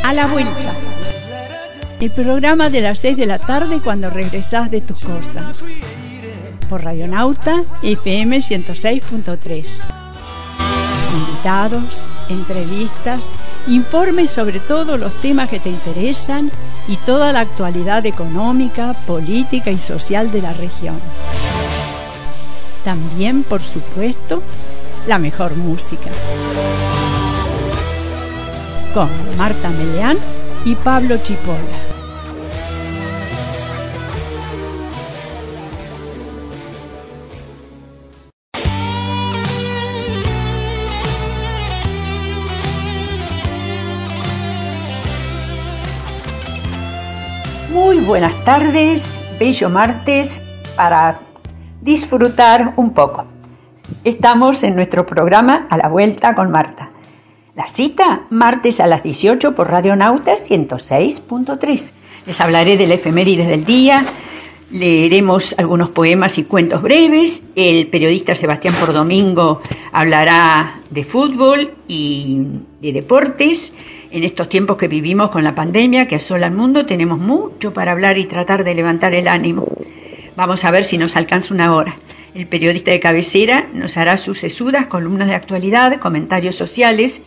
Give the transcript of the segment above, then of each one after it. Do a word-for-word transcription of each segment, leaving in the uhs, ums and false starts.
A la vuelta. El programa de las seis de la tarde cuando regresás de tus cosas. Por Radionauta F M ciento seis punto tres. Invitados, entrevistas, informes sobre todos los temas que te interesan y toda la actualidad económica, política y social de la región. También, por supuesto, la mejor música. Con Marta Meleán y Pablo Chipola. Muy buenas tardes, bello martes para disfrutar un poco. Estamos en nuestro programa A la Vuelta con Marta. La cita, martes a las dieciocho por Radionauta ciento seis punto tres. Les hablaré del efemérides del día, leeremos algunos poemas y cuentos breves, el periodista Sebastián Pordomingo hablará de fútbol y de deportes. En estos tiempos que vivimos con la pandemia que asola al mundo, tenemos mucho para hablar y tratar de levantar el ánimo. Vamos a ver si nos alcanza una hora. El periodista de cabecera nos hará sus sesudas columnas de actualidad, comentarios sociales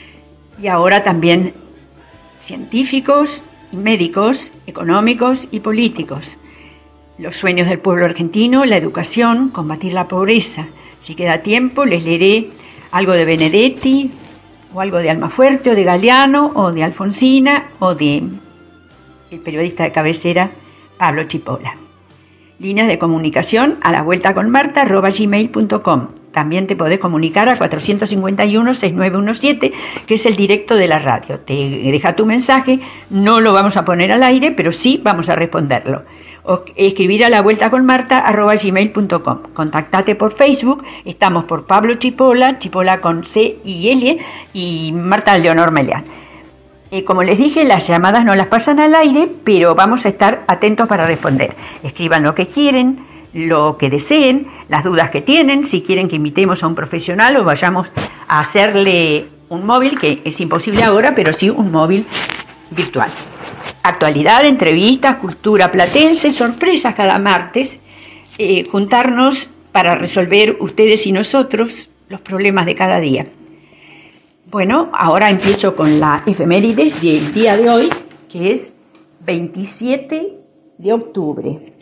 y ahora también científicos, médicos, económicos y políticos. Los sueños del pueblo argentino, la educación, combatir la pobreza. Si queda tiempo, les leeré algo de Benedetti, o algo de Almafuerte, o de Galeano, o de Alfonsina, o de el periodista de cabecera, Pablo Chipola. Líneas de comunicación a la vuelta con Marta arroba gmail punto com. También te podés comunicar a cuatro cinco uno, seis nueve uno siete, que es el directo de la radio. Te deja tu mensaje, no lo vamos a poner al aire, pero sí vamos a responderlo. O escribir a la vuelta con Marta arroba gmail punto com. Contactate por Facebook, estamos por Pablo Chipola, Chipola con C y L, y Marta Leonor Meleán. Eh, como les dije, las llamadas no las pasan al aire, pero vamos a estar atentos para responder. Escriban lo que quieren, lo que deseen, las dudas que tienen, si quieren que invitemos a un profesional o vayamos a hacerle un móvil, que es imposible ahora, pero sí un móvil virtual. Actualidad, entrevistas, cultura platense, sorpresas cada martes, eh, juntarnos para resolver ustedes y nosotros los problemas de cada día. Bueno, ahora empiezo con la efemérides del día de hoy, que es veintisiete de octubre.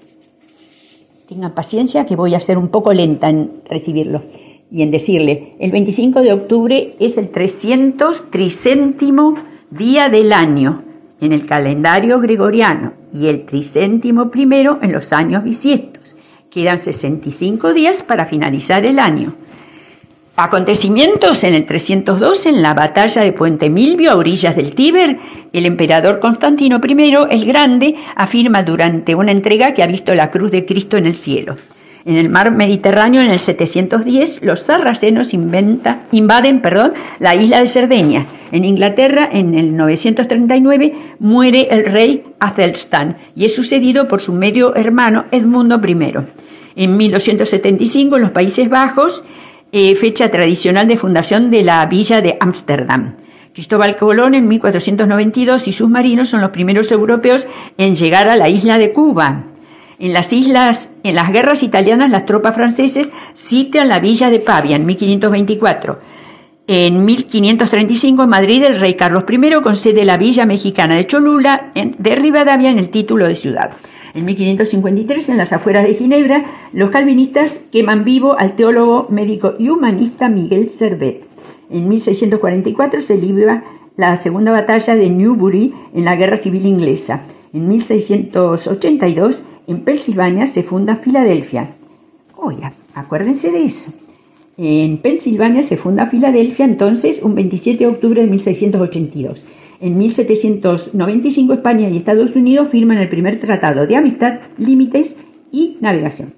Tengan paciencia que voy a ser un poco lenta en recibirlo y en decirle. El veinticinco de octubre es el trescientos tricéntimo día del año en el calendario gregoriano y el tricéntimo primero en los años bisiestos. Quedan sesenta y cinco días para finalizar el año. Acontecimientos en el trescientos dos, en la batalla de Puente Milvio, a orillas del Tíber, el emperador Constantino primero el Grande afirma durante una entrega que ha visto la cruz de Cristo en el cielo. En el mar Mediterráneo, en el setecientos diez, los sarracenos inventa, invaden perdón, la isla de Cerdeña. En Inglaterra, en el novecientos treinta y nueve, muere el rey Athelstan y es sucedido por su medio hermano Edmundo primero. En mil doscientos setenta y cinco, en los Países Bajos, Eh, fecha tradicional de fundación de la villa de Ámsterdam. Cristóbal Colón en mil cuatrocientos noventa y dos y sus marinos son los primeros europeos en llegar a la isla de Cuba. En las islas, en las guerras italianas, las tropas franceses sitian la villa de Pavia en mil quinientos veinticuatro. En mil quinientos treinta y cinco, en Madrid, el rey Carlos primero concede la villa mexicana de Cholula en, de Rivadavia en el título de ciudad. En mil quinientos cincuenta y tres, en las afueras de Ginebra, los calvinistas queman vivo al teólogo, médico y humanista Miguel Servet. En mil seiscientos cuarenta y cuatro se libra la segunda batalla de Newbury en la Guerra Civil Inglesa. En mil seiscientos ochenta y dos, en Pensilvania, se funda Filadelfia. Oye, acuérdense de eso. En Pensilvania se funda Filadelfia, entonces, un veintisiete de octubre de mil seiscientos ochenta y dos. En mil setecientos noventa y cinco, España y Estados Unidos firman el primer tratado de amistad, límites y navegación.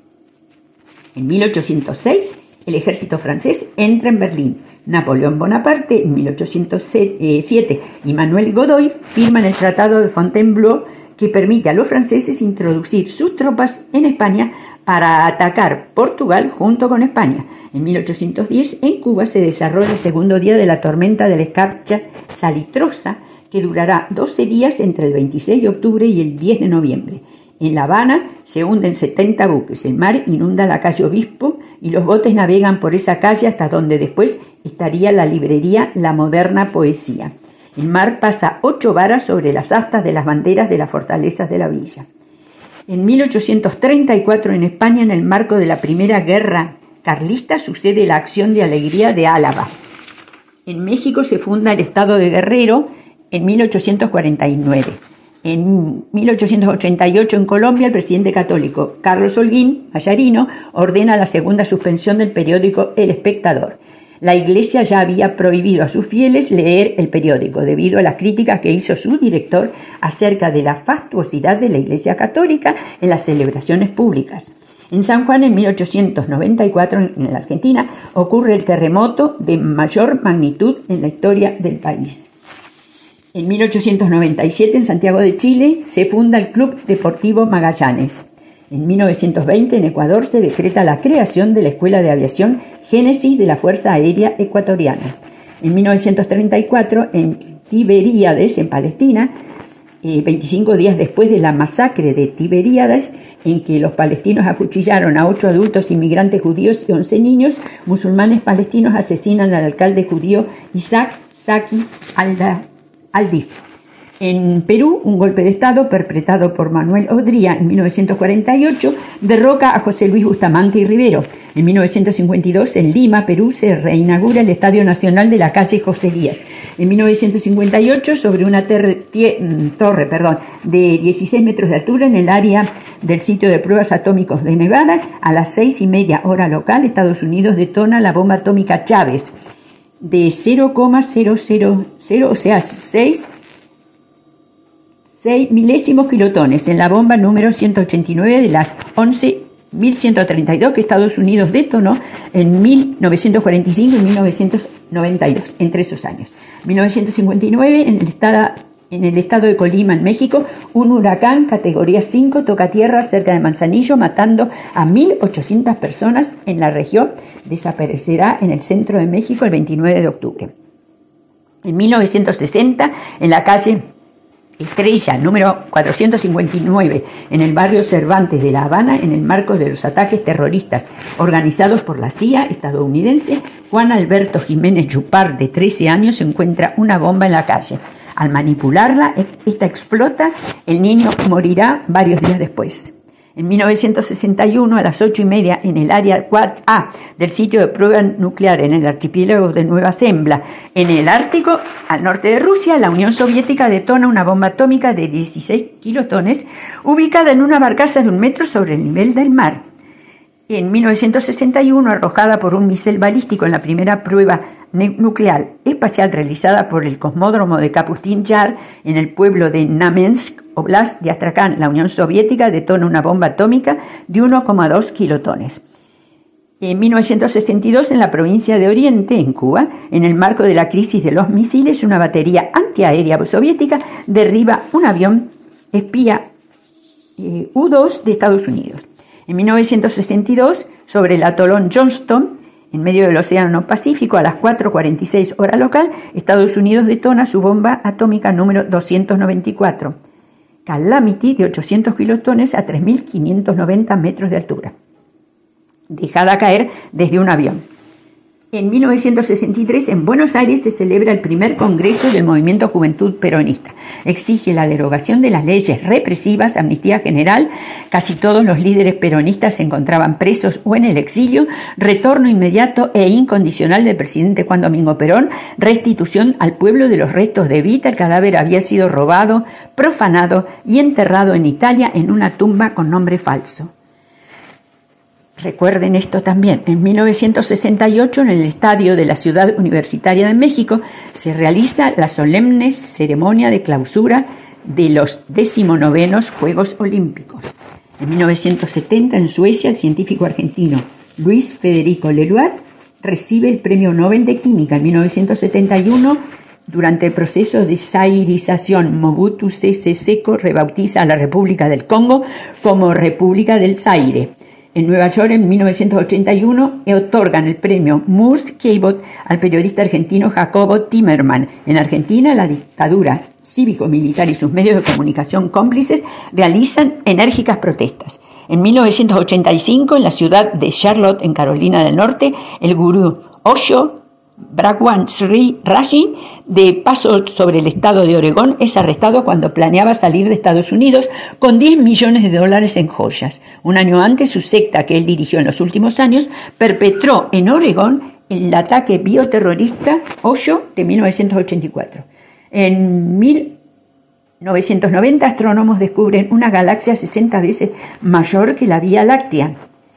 En mil ochocientos seis, el ejército francés entra en Berlín. Napoleón Bonaparte, en mil ochocientos siete, y Manuel Godoy firman el tratado de Fontainebleau, que permite a los franceses introducir sus tropas en España para atacar Portugal junto con España. En mil ochocientos diez, en Cuba se desarrolla el segundo día de la tormenta de la escarcha salitrosa, que durará doce días entre el veintiséis de octubre y el diez de noviembre. En La Habana se hunden setenta buques, el mar inunda la calle Obispo y los botes navegan por esa calle hasta donde después estaría la librería La Moderna Poesía. El mar pasa ocho varas sobre las astas de las banderas de las fortalezas de la villa. En mil ochocientos treinta y cuatro en España, en el marco de la Primera Guerra Carlista, sucede la Acción de Alegría de Álava. En México se funda el Estado de Guerrero en mil ochocientos cuarenta y nueve. En mil ochocientos ochenta y ocho en Colombia, el presidente católico Carlos Holguín Mallarino ordena la segunda suspensión del periódico El Espectador. La Iglesia ya había prohibido a sus fieles leer el periódico debido a las críticas que hizo su director acerca de la fastuosidad de la Iglesia católica en las celebraciones públicas. En San Juan, en mil ochocientos noventa y cuatro, en la Argentina, ocurre el terremoto de mayor magnitud en la historia del país. En mil ochocientos noventa y siete, en Santiago de Chile, se funda el Club Deportivo Magallanes. En mil novecientos veinte, en Ecuador, se decreta la creación de la Escuela de Aviación Génesis de la Fuerza Aérea Ecuatoriana. En mil novecientos treinta y cuatro, en Tiberíades, en Palestina, eh, veinticinco días después de la masacre de Tiberíades, en que los palestinos acuchillaron a ocho adultos inmigrantes judíos y once niños, musulmanes palestinos asesinan al alcalde judío Isaac Zaki Aldif. En Perú, un golpe de Estado perpetrado por Manuel Odría en mil novecientos cuarenta y ocho derroca a José Luis Bustamante y Rivero. En mil novecientos cincuenta y dos, en Lima, Perú, se reinaugura el Estadio Nacional de la calle José Díaz. En mil novecientos cincuenta y ocho, sobre una ter- tie- torre perdón, de dieciséis metros de altura en el área del sitio de pruebas atómicos de Nevada, a las seis y media hora local, Estados Unidos detona la bomba atómica Chávez de cero coma cero cero cero, o sea, seis milésimos kilotones en la bomba número ciento ochenta y nueve de las once mil ciento treinta y dos que Estados Unidos detonó en mil novecientos cuarenta y cinco y mil novecientos noventa y dos, entre esos años. En mil novecientos cincuenta y nueve, en el, estado, en el estado de Colima, en México, un huracán categoría cinco toca tierra cerca de Manzanillo, matando a mil ochocientas personas en la región. Desaparecerá en el centro de México el veintinueve de octubre. En mil novecientos sesenta, en la calle Estrella, número cuatrocientos cincuenta y nueve, en el barrio Cervantes de La Habana, en el marco de los ataques terroristas organizados por la C I A estadounidense, Juan Alberto Jiménez Yupar, de trece años, encuentra una bomba en la calle. Al manipularla, esta explota, el niño morirá varios días después. En mil novecientos sesenta y uno, a las ocho y media, en el área cuatro A del sitio de prueba nuclear en el archipiélago de Nueva Zembla, en el Ártico, al norte de Rusia, la Unión Soviética detona una bomba atómica de dieciséis kilotones ubicada en una barcaza de un metro sobre el nivel del mar. En mil novecientos sesenta y uno, arrojada por un misil balístico en la primera prueba nuclear espacial realizada por el cosmódromo de Kapustin Yar en el pueblo de Namensk, Oblast de Astrakhan, la Unión Soviética detona una bomba atómica de uno coma dos kilotones. En mil novecientos sesenta y dos, en la provincia de Oriente, en Cuba, en el marco de la crisis de los misiles, una batería antiaérea soviética derriba un avión espía eh, U dos de Estados Unidos. En mil novecientos sesenta y dos, sobre el atolón Johnston, en medio del Océano Pacífico, a las cuatro cuarenta y seis hora local, Estados Unidos detona su bomba atómica número doscientos noventa y cuatro, Calamity, de ochocientos kilotones a tres mil quinientos noventa metros de altura, dejada caer desde un avión. En mil novecientos sesenta y tres, en Buenos Aires, se celebra el primer congreso del Movimiento Juventud Peronista. Exige la derogación de las leyes represivas, amnistía general, casi todos los líderes peronistas se encontraban presos o en el exilio, retorno inmediato e incondicional del presidente Juan Domingo Perón, restitución al pueblo de los restos de Evita. El cadáver había sido robado, profanado y enterrado en Italia en una tumba con nombre falso. Recuerden esto también, en mil novecientos sesenta y ocho, en el estadio de la Ciudad Universitaria de México, se realiza la solemne ceremonia de clausura de los decimonovenos Juegos Olímpicos. En mil novecientos setenta, en Suecia, el científico argentino Luis Federico Leloir recibe el Premio Nobel de Química. En mil novecientos setenta y uno, durante el proceso de zairización, Mobutu Sese Seko rebautiza a la República del Congo como República del Zaire. En Nueva York, en mil novecientos ochenta y uno, otorgan el premio Moores Cabot al periodista argentino Jacobo Timerman. En Argentina, la dictadura cívico-militar y sus medios de comunicación cómplices realizan enérgicas protestas. En mil novecientos ochenta y cinco, en la ciudad de Charlotte, en Carolina del Norte, el gurú Osho Bhagwan Sri Raji, de paso sobre el estado de Oregón, es arrestado cuando planeaba salir de Estados Unidos con diez millones de dólares en joyas. Un año antes, su secta, que él dirigió en los últimos años, perpetró en Oregón el ataque bioterrorista Osho de mil novecientos ochenta y cuatro. En mil novecientos noventa, astrónomos descubren una galaxia sesenta veces mayor que la Vía Láctea.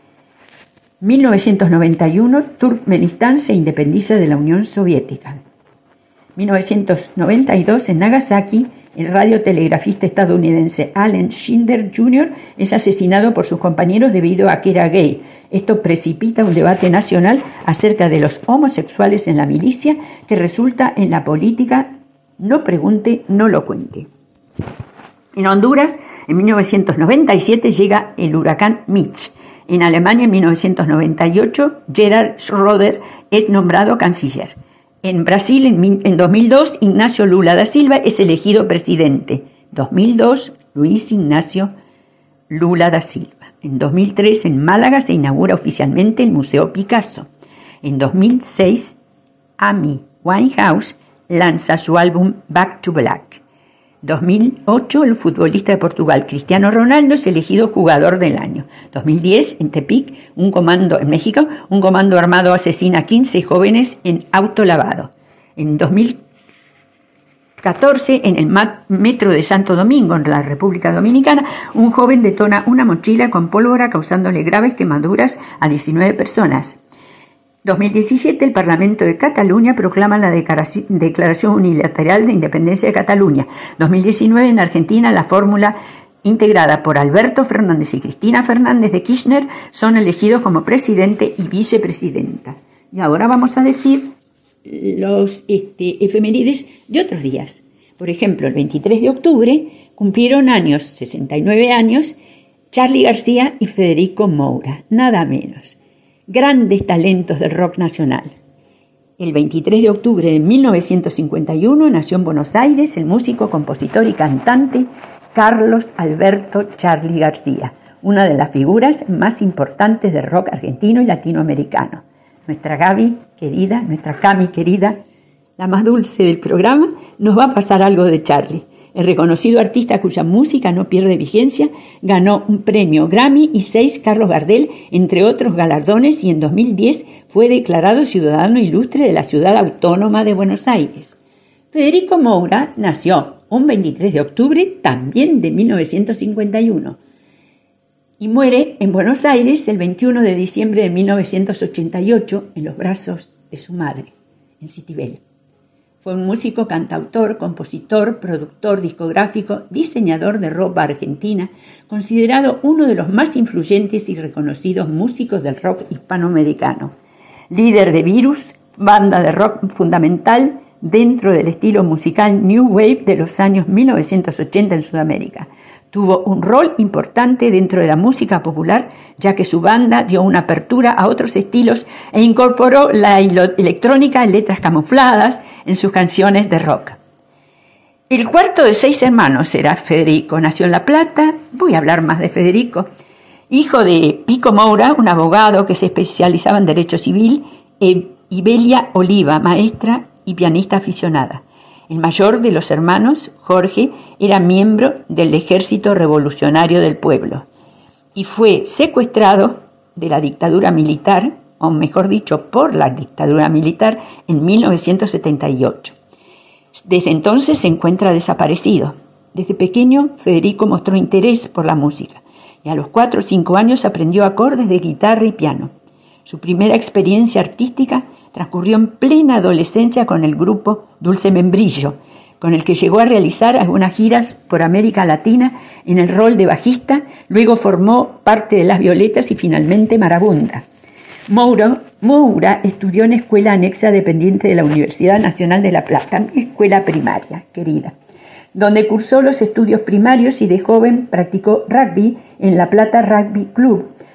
mil novecientos noventa y uno, Turkmenistán se independiza de la Unión Soviética. mil novecientos noventa y dos, en Nagasaki, el radiotelegrafista estadounidense Allen Schindler junior es asesinado por sus compañeros debido a que era gay. Esto precipita un debate nacional acerca de los homosexuales en la milicia que resulta en la política no pregunte, no lo cuente. En Honduras, en mil novecientos noventa y siete, llega el huracán Mitch. En Alemania, en mil novecientos noventa y ocho, Gerhard Schröder es nombrado canciller. En Brasil, en, en dos mil dos, Ignacio Lula da Silva es elegido presidente. dos mil dos, Luis Ignacio Lula da Silva. En dos mil tres, en Málaga, se inaugura oficialmente el Museo Picasso. En dos mil seis, Amy Winehouse lanza su álbum Back to Black. dos mil ocho, el futbolista de Portugal Cristiano Ronaldo es elegido jugador del año. dos mil diez, en Tepic, un comando en México, un comando armado asesina a quince jóvenes en autolavado. En dos mil catorce, en el metro de Santo Domingo, en la República Dominicana, un joven detona una mochila con pólvora causándole graves quemaduras a diecinueve personas. dos mil diecisiete, el Parlamento de Cataluña proclama la Declaración Unilateral de Independencia de Cataluña. dos mil diecinueve, en Argentina, la fórmula integrada por Alberto Fernández y Cristina Fernández de Kirchner son elegidos como presidente y vicepresidenta. Y ahora vamos a decir los este, efemérides de otros días. Por ejemplo, el veintitrés de octubre cumplieron años, sesenta y nueve años, Charly García y Federico Moura, nada menos. Grandes talentos del rock nacional. El veintitrés de octubre de mil novecientos cincuenta y uno nació en Buenos Aires el músico, compositor y cantante Carlos Alberto Charly García, una de las figuras más importantes del rock argentino y latinoamericano. Nuestra Gaby querida, nuestra Cami querida, la más dulce del programa, nos va a pasar algo de Charly. El reconocido artista cuya música no pierde vigencia ganó un premio Grammy y seis Carlos Gardel, entre otros galardones, y en dos mil diez fue declarado ciudadano ilustre de la ciudad autónoma de Buenos Aires. Federico Moura nació un veintitrés de octubre también de mil novecientos cincuenta y uno y muere en Buenos Aires el veintiuno de diciembre de mil novecientos ochenta y ocho en los brazos de su madre, en Citibel. Fue un músico, cantautor, compositor, productor discográfico, diseñador de ropa argentina, considerado uno de los más influyentes y reconocidos músicos del rock hispanoamericano. Líder de Virus, banda de rock fundamental dentro del estilo musical New Wave de los años mil novecientos ochenta en Sudamérica. Tuvo un rol importante dentro de la música popular, ya que su banda dio una apertura a otros estilos e incorporó la electrónica en letras camufladas en sus canciones de rock. El cuarto de seis hermanos era Federico. Nació en La Plata. Voy a hablar más de Federico. Hijo de Pico Moura, un abogado que se especializaba en derecho civil, e Ibelia Oliva, maestra y pianista aficionada. El mayor de los hermanos, Jorge, era miembro del Ejército Revolucionario del Pueblo y fue secuestrado de la dictadura militar, o mejor dicho, por la dictadura militar, en mil novecientos setenta y ocho. Desde entonces se encuentra desaparecido. Desde pequeño, Federico mostró interés por la música y a los cuatro o cinco años aprendió acordes de guitarra y piano. Su primera experiencia artística transcurrió en plena adolescencia con el grupo Dulce Membrillo, con el que llegó a realizar algunas giras por América Latina en el rol de bajista, luego formó parte de Las Violetas y finalmente Marabunta. Moura, Moura estudió en escuela anexa dependiente de la Universidad Nacional de La Plata, mi escuela primaria, querida, donde cursó los estudios primarios y de joven practicó rugby en La Plata Rugby Club,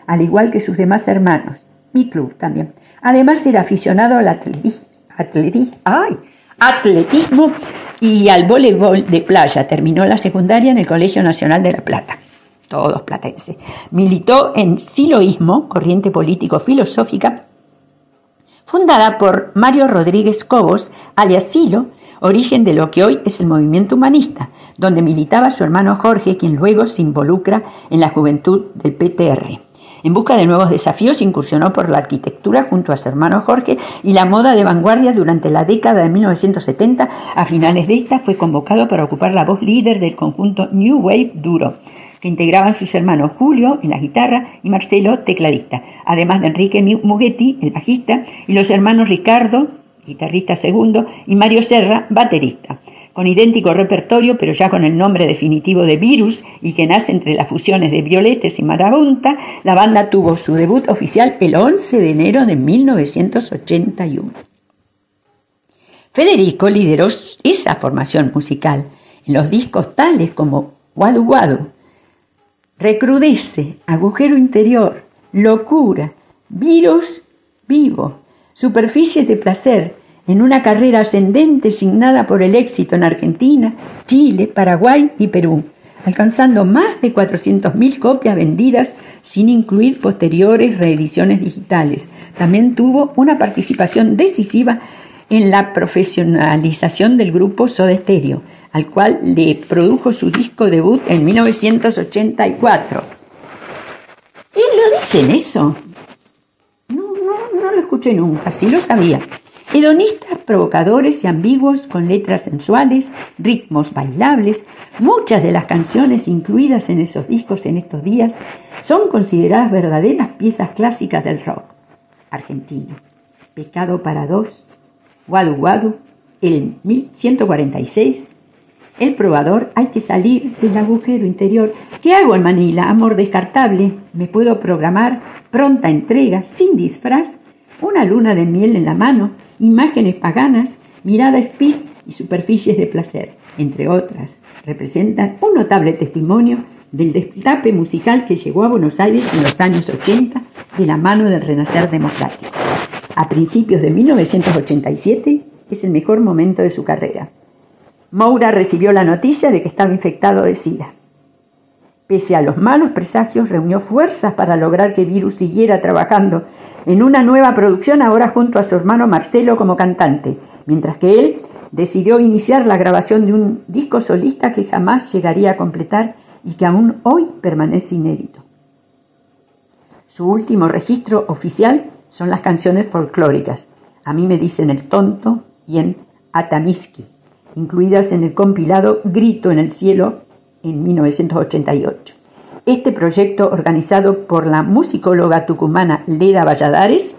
al igual que sus demás hermanos. Mi club también. Además era aficionado al atletismo, atletismo, ay, atletismo y al voleibol de playa. Terminó la secundaria en el Colegio Nacional de La Plata. Todos platenses. Militó en Siloísmo, corriente político-filosófica, fundada por Mario Rodríguez Cobos, alias Silo, origen de lo que hoy es el movimiento humanista, donde militaba su hermano Jorge, quien luego se involucra en la juventud del P T R. En busca de nuevos desafíos, incursionó por la arquitectura junto a su hermano Jorge y la moda de vanguardia durante la década de mil novecientos setenta. A finales de esta fue convocado para ocupar la voz líder del conjunto New Wave Duro, que integraban sus hermanos Julio en la guitarra y Marcelo, tecladista, además de Enrique Mugetti, el bajista, y los hermanos Ricardo, guitarrista segundo, y Mario Serra, baterista. Con idéntico repertorio, pero ya con el nombre definitivo de Virus, y que nace entre las fusiones de Violetes y Marabunta, la banda tuvo su debut oficial el once de enero de mil novecientos ochenta y uno. Federico lideró esa formación musical en los discos tales como Guadu Guadu, Recrudece, Agujero Interior, Locura, Virus Vivo, Superficies de Placer, en una carrera ascendente signada por el éxito en Argentina, Chile, Paraguay y Perú, alcanzando más de cuatrocientas mil copias vendidas sin incluir posteriores reediciones digitales. También tuvo una participación decisiva en la profesionalización del grupo Soda Stereo, al cual le produjo su disco debut en mil novecientos ochenta y cuatro. ¿Y lo dicen eso? No, no, no lo escuché nunca, sí lo sabía. Hedonistas, provocadores y ambiguos, con letras sensuales, ritmos bailables, muchas de las canciones incluidas en esos discos en estos días son consideradas verdaderas piezas clásicas del rock argentino. Pecado para dos, Guadu Guadu, el mil ciento cuarenta y seis, El Probador, Hay que salir del agujero interior, ¿Qué hago en Manila? Amor descartable, Me puedo programar, Pronta entrega, Sin disfraz, Una luna de miel en la mano, Imágenes paganas, Mirada speed y Superficies de placer, entre otras, representan un notable testimonio del destape musical que llegó a Buenos Aires en los años ochenta de la mano del renacer democrático. A principios de mil novecientos ochenta y siete es el mejor momento de su carrera. Moura recibió la noticia de que estaba infectado de SIDA. Pese a los malos presagios, reunió fuerzas para lograr que Virus siguiera trabajando en una nueva producción, ahora junto a su hermano Marcelo como cantante, mientras que él decidió iniciar la grabación de un disco solista que jamás llegaría a completar y que aún hoy permanece inédito. Su último registro oficial son las canciones folclóricas A mí me dicen el tonto y en Atamiski, incluidas en el compilado Grito en el cielo en mil novecientos ochenta y ocho. Este proyecto, organizado por la musicóloga tucumana Leda Valladares,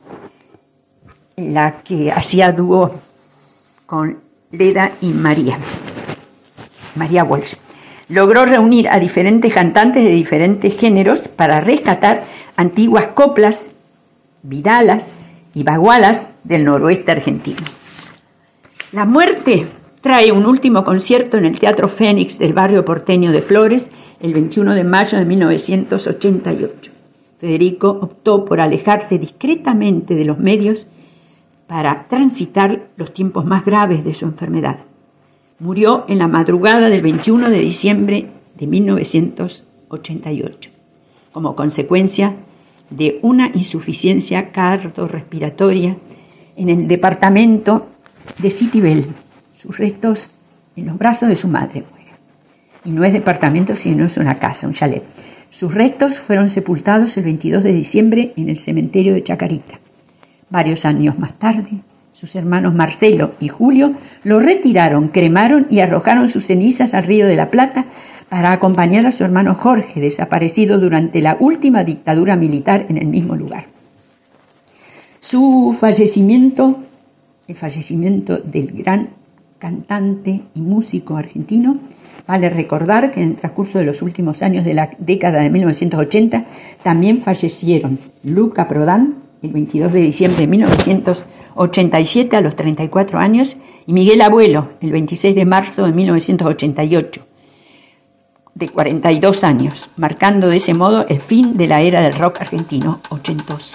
la que hacía dúo con Leda y María, María Walsh, logró reunir a diferentes cantantes de diferentes géneros para rescatar antiguas coplas, vidalas y bagualas del noroeste argentino. La muerte trae un último concierto en el Teatro Fénix del barrio porteño de Flores el veintiuno de mayo de mil novecientos ochenta y ocho. Federico optó por alejarse discretamente de los medios para transitar los tiempos más graves de su enfermedad. Murió en la madrugada del veintiuno de diciembre de mil novecientos ochenta y ocho, como consecuencia de una insuficiencia cardiorrespiratoria en el departamento de Citibel. Sus restos en los brazos de su madre mueren. Y no es departamento, sino es una casa, un chalet. Sus restos fueron sepultados el veintidós de diciembre en el cementerio de Chacarita. Varios años más tarde, sus hermanos Marcelo y Julio lo retiraron, cremaron y arrojaron sus cenizas al Río de la Plata para acompañar a su hermano Jorge, desaparecido durante la última dictadura militar en el mismo lugar. Su fallecimiento, el fallecimiento del gran cantante y músico argentino, vale recordar que en el transcurso de los últimos años de la década de mil novecientos ochenta también fallecieron Luca Prodan el veintidós de diciembre de mil novecientos ochenta y siete a los treinta y cuatro años y Miguel Abuelo el veintiséis de marzo de mil novecientos ochenta y ocho. de cuarenta y dos años, marcando de ese modo el fin de la era del rock argentino ochentoso.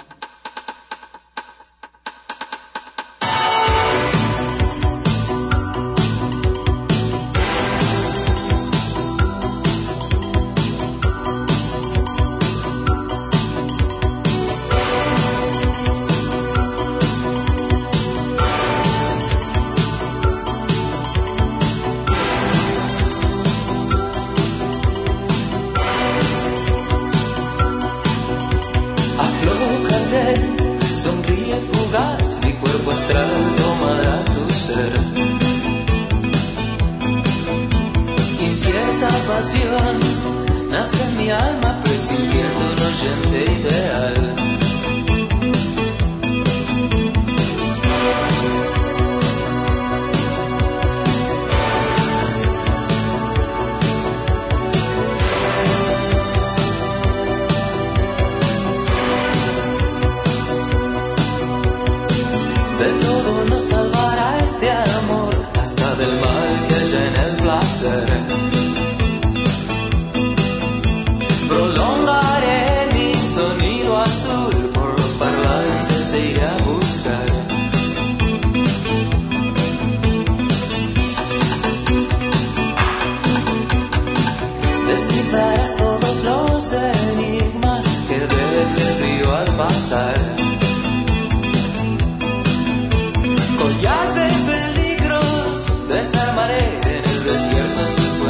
Collar de peligros, desarmaré en el desierto sus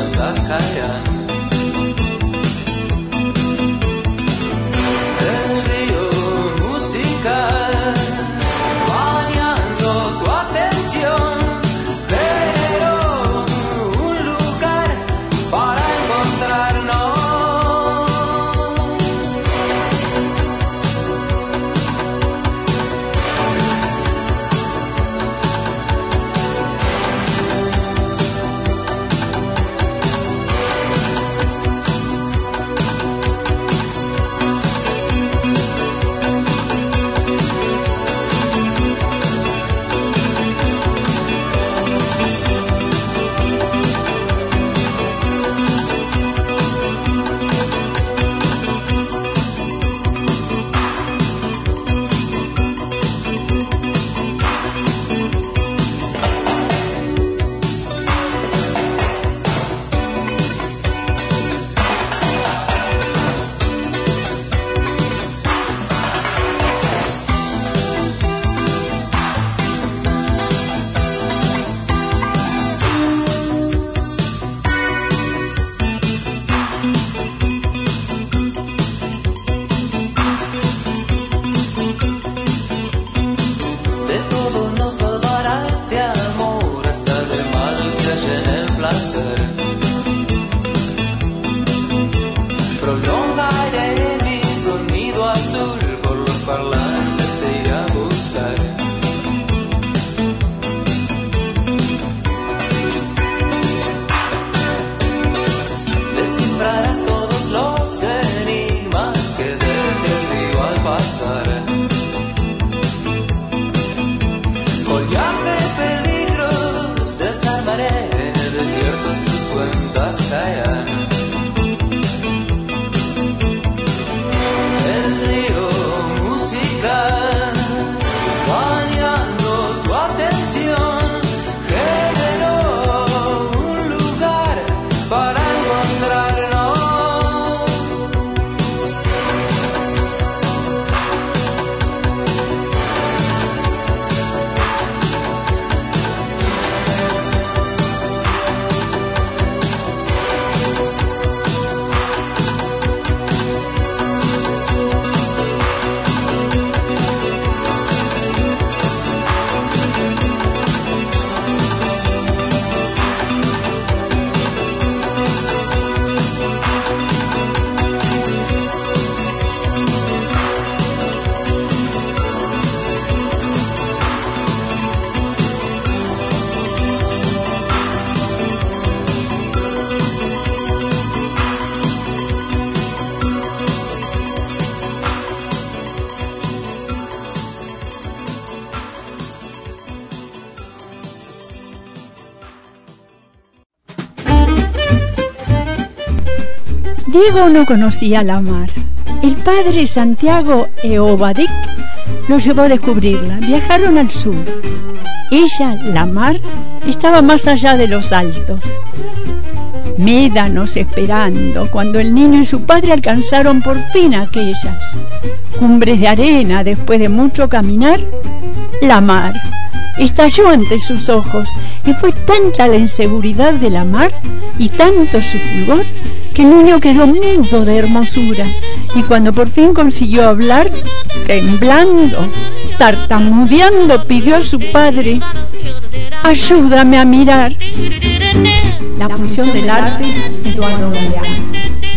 Diego no conocía la mar. El padre Santiago Eobadik lo llevó a descubrirla. Viajaron al sur. Ella, la mar, estaba más allá de los altos. Médanos esperando cuando el niño y su padre alcanzaron por fin aquellas cumbres de arena. Después de mucho caminar, la mar estalló ante sus ojos, y fue tanta la inseguridad de la mar y tanto su fulgor que el niño quedó mudo de hermosura, y cuando por fin consiguió hablar, temblando, tartamudeando, pidió a su padre: ayúdame a mirar. La función del arte, Eduardo Galeano.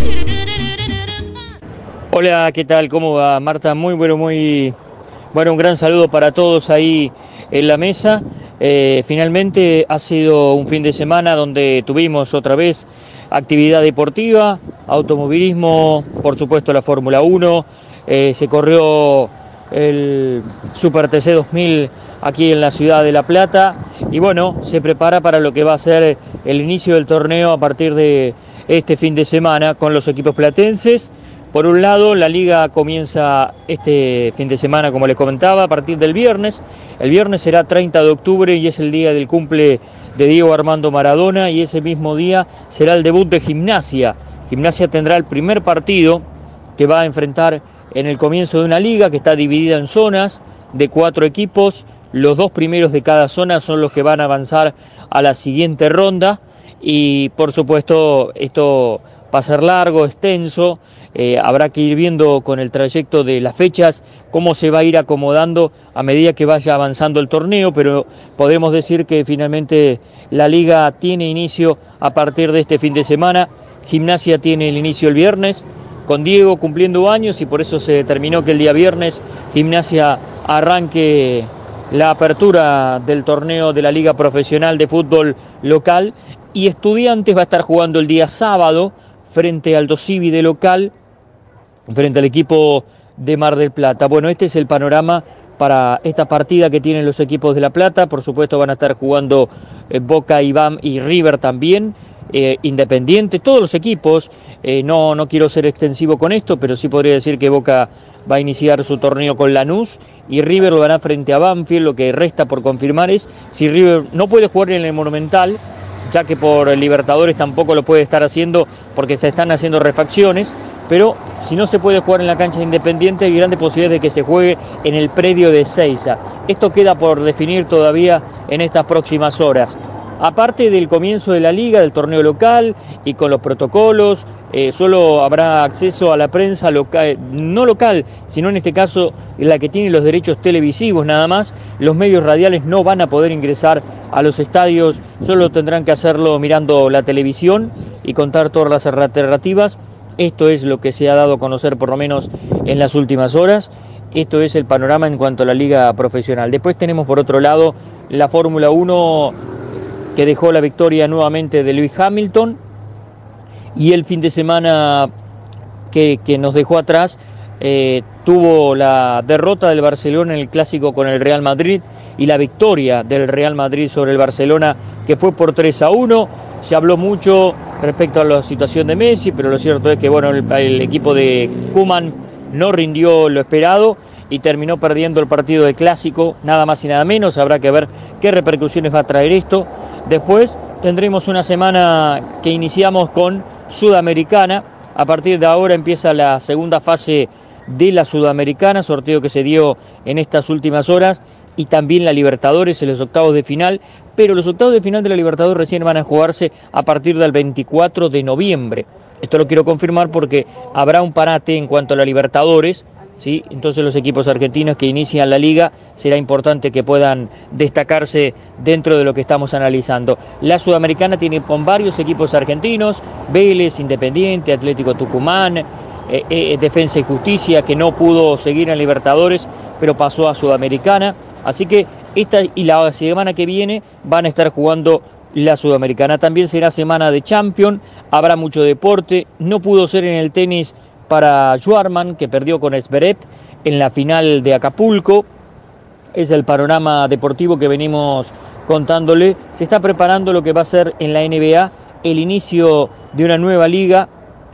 Hola, ¿qué tal? ¿Cómo va, Marta? Muy bueno, muy bueno, un gran saludo para todos ahí en la mesa. Eh, finalmente ha sido un fin de semana donde tuvimos otra vez actividad deportiva, automovilismo, por supuesto la Fórmula uno, eh, se corrió el Super T C dos mil aquí en la ciudad de La Plata, y bueno, se prepara para lo que va a ser el inicio del torneo a partir de este fin de semana con los equipos platenses. Por un lado, la liga comienza este fin de semana, como les comentaba, a partir del viernes. El viernes será treinta de octubre y es el día del cumple de Diego Armando Maradona, y ese mismo día será el debut de Gimnasia. Gimnasia tendrá el primer partido que va a enfrentar en el comienzo de una liga que está dividida en zonas de cuatro equipos. Los dos primeros de cada zona son los que van a avanzar a la siguiente ronda, y por supuesto esto va a ser largo, extenso. Eh, habrá que ir viendo con el trayecto de las fechas cómo se va a ir acomodando a medida que vaya avanzando el torneo, pero podemos decir que finalmente la liga tiene inicio a partir de este fin de semana. Gimnasia tiene el inicio el viernes, con Diego cumpliendo años, y por eso se determinó que el día viernes Gimnasia arranque la apertura del torneo de la Liga Profesional de Fútbol Local, y Estudiantes va a estar jugando el día sábado frente al Dosivi de local, frente al equipo de Mar del Plata. Bueno, este es el panorama para esta partida que tienen los equipos de La Plata. Por supuesto van a estar jugando eh, Boca y, Bam, y River también, eh, Independiente, todos los equipos. Eh, no, no quiero ser extensivo con esto, pero sí podría decir que Boca va a iniciar su torneo con Lanús, y River lo hará frente a Banfield. Lo que resta por confirmar es si River no puede jugar en el Monumental, ya que por Libertadores tampoco lo puede estar haciendo porque se están haciendo refacciones, pero si no se puede jugar en la cancha de Independiente, hay grandes posibilidades de que se juegue en el predio de Ezeiza. Esto queda por definir todavía en estas próximas horas. Aparte del comienzo de la liga, del torneo local y con los protocolos, eh, solo habrá acceso a la prensa local, no local, sino en este caso la que tiene los derechos televisivos nada más. Los medios radiales no van a poder ingresar a los estadios, solo tendrán que hacerlo mirando la televisión y contar todas las alternativas. Esto es lo que se ha dado a conocer por lo menos en las últimas horas. Esto es el panorama en cuanto a la liga profesional. Después tenemos por otro lado la Fórmula uno, que dejó la victoria nuevamente de Lewis Hamilton, y el fin de semana que, que nos dejó atrás eh, tuvo la derrota del Barcelona en el clásico con el Real Madrid, y la victoria del Real Madrid sobre el Barcelona, que fue por tres a uno. Se habló mucho respecto a la situación de Messi, pero lo cierto es que bueno, el, el equipo de Koeman no rindió lo esperado y terminó perdiendo el partido del clásico, nada más y nada menos. Habrá que ver qué repercusiones va a traer esto. Después tendremos una semana que iniciamos con Sudamericana. A partir de ahora empieza la segunda fase de la Sudamericana, sorteo que se dio en estas últimas horas, y también la Libertadores en los octavos de final, pero los octavos de final de la Libertadores recién van a jugarse a partir del veinticuatro de noviembre. Esto lo quiero confirmar porque habrá un parate en cuanto a la Libertadores, ¿sí? Entonces los equipos argentinos que inician la liga será importante que puedan destacarse dentro de lo que estamos analizando. La Sudamericana tiene con varios equipos argentinos: Vélez, Independiente, Atlético Tucumán, eh, eh, Defensa y Justicia, que no pudo seguir en Libertadores pero pasó a Sudamericana. Así que esta y la semana que viene van a estar jugando la Sudamericana. También será semana de Champions, habrá mucho deporte. No pudo ser en el tenis para Schwarman, que perdió con Zverev en la final de Acapulco. Es el panorama deportivo que venimos contándole. Se está preparando lo que va a ser en la N B A el inicio de una nueva liga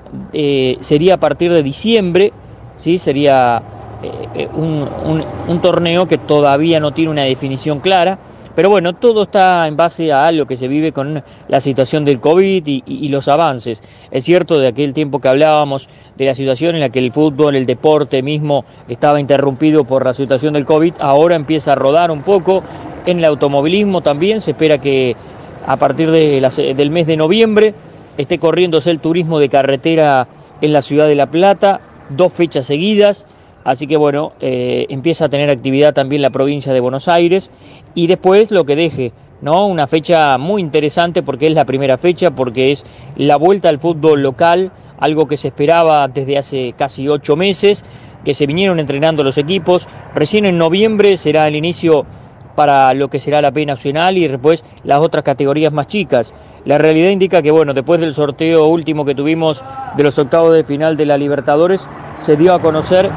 eh, sería a partir de diciembre, ¿sí? Sería eh, un, un, un torneo que todavía no tiene una definición clara, pero bueno, todo está en base a algo que se vive con la situación del COVID y, y, y los avances. Es cierto, de aquel tiempo que hablábamos de la situación en la que el fútbol, el deporte mismo estaba interrumpido por la situación del COVID, ahora empieza a rodar un poco. En el automovilismo también se espera que a partir de la, del mes de noviembre esté corriéndose el turismo de carretera en la ciudad de La Plata, dos fechas seguidas. Así que bueno, eh, empieza a tener actividad también la provincia de Buenos Aires y después lo que deje, ¿no? Una fecha muy interesante porque es la primera fecha, porque es la vuelta al fútbol local, algo que se esperaba desde hace casi ocho meses, que se vinieron entrenando los equipos. Recién en noviembre será el inicio para lo que será la B Nacional y después las otras categorías más chicas. La realidad indica que bueno, después del sorteo último que tuvimos de los octavos de final de la Libertadores, se dio a conocer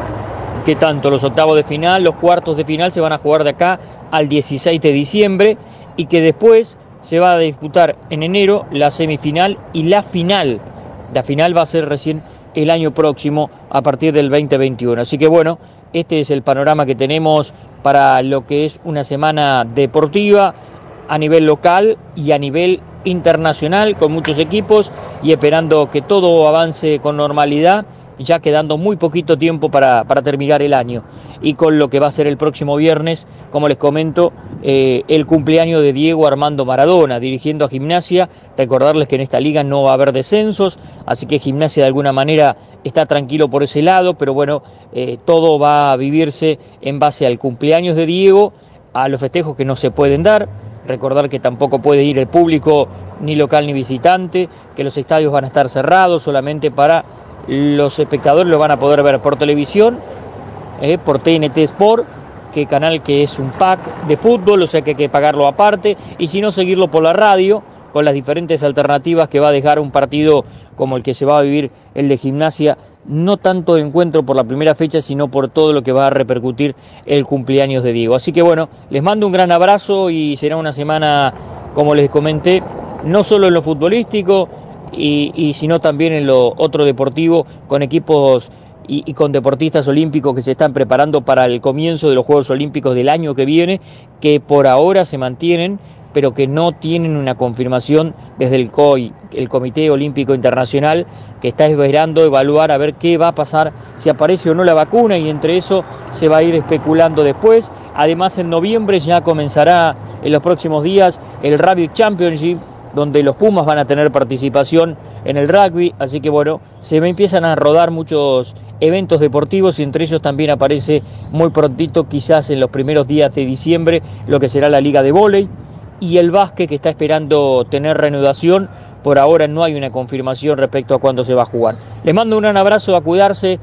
que tanto los octavos de final, los cuartos de final se van a jugar de acá al dieciséis de diciembre y que después se va a disputar en enero la semifinal y la final. La final va a ser recién el año próximo a partir del veinte veintiuno. Así que bueno, este es el panorama que tenemos para lo que es una semana deportiva a nivel local y a nivel internacional con muchos equipos y esperando que todo avance con normalidad, ya quedando muy poquito tiempo para, para terminar el año. Y con lo que va a ser el próximo viernes, como les comento, eh, el cumpleaños de Diego Armando Maradona, dirigiendo a Gimnasia. Recordarles que en esta liga no va a haber descensos, así que Gimnasia de alguna manera está tranquilo por ese lado, pero bueno, eh, todo va a vivirse en base al cumpleaños de Diego, a los festejos que no se pueden dar. Recordar que tampoco puede ir el público, ni local ni visitante, que los estadios van a estar cerrados solamente para los espectadores, lo van a poder ver por televisión, eh, por T N T Sport, que canal que es un pack de fútbol, o sea que hay que pagarlo aparte, y si no, seguirlo por la radio, con las diferentes alternativas que va a dejar un partido como el que se va a vivir el de Gimnasia, no tanto de encuentro por la primera fecha, sino por todo lo que va a repercutir el cumpleaños de Diego. Así que bueno, les mando un gran abrazo y será una semana, como les comenté, no solo en lo futbolístico, Y, y sino también en lo otro deportivo, con equipos y, y con deportistas olímpicos que se están preparando para el comienzo de los Juegos Olímpicos del año que viene, que por ahora se mantienen, pero que no tienen una confirmación desde el C O I, el Comité Olímpico Internacional, que está esperando evaluar a ver qué va a pasar, si aparece o no la vacuna, y entre eso se va a ir especulando después. Además, en noviembre ya comenzará en los próximos días el Rugby Championship, donde los Pumas van a tener participación en el rugby, así que bueno, se me empiezan a rodar muchos eventos deportivos y entre ellos también aparece muy prontito, quizás en los primeros días de diciembre, lo que será la Liga de Vóley y el básquet, que está esperando tener reanudación. Por ahora no hay una confirmación respecto a cuándo se va a jugar. Les mando un gran abrazo, a cuidarse